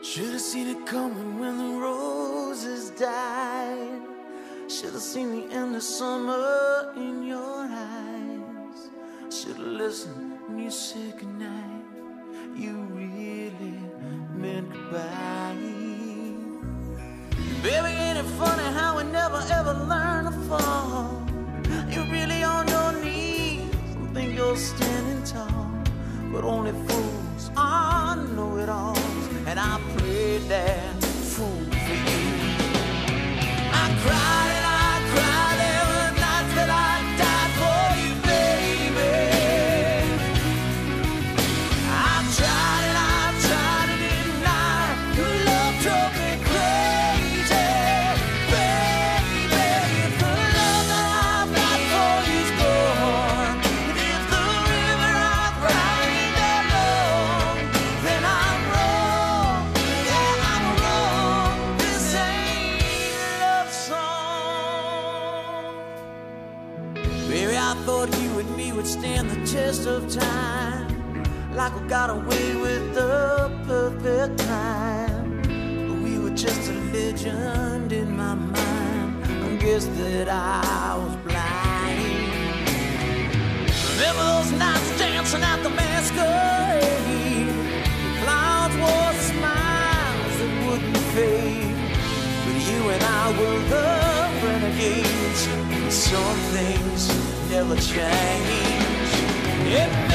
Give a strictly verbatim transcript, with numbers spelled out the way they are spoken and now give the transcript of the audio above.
Should have seen it coming when the roses died. Should have seen the end of summer in your eyes. Should have listened when you said goodnight. You really meant goodbye. Baby, ain't it funny how we never ever learn to fall? You're really on your knees and think you're standing tall, but only fools are know-it-alls. And I prayed that fool for you. I cried and I cried. There were nights that I died for you, baby. I tried and I tried to deny. Your love drove me crazy, baby. If the love that I've got for you's gone, and if the river I've cried alone, then I'm wrong. Yeah, I'm wrong. This ain't a love song. Baby, I thought you and me would stand the test of time, like we got away with the perfect time. But we were just a legend in my mind. I guess that I was blind. Remember those nights dancing at the masquerade? The clouds wore smiles that wouldn't fade. But you and I were the renegades. Some things never change. It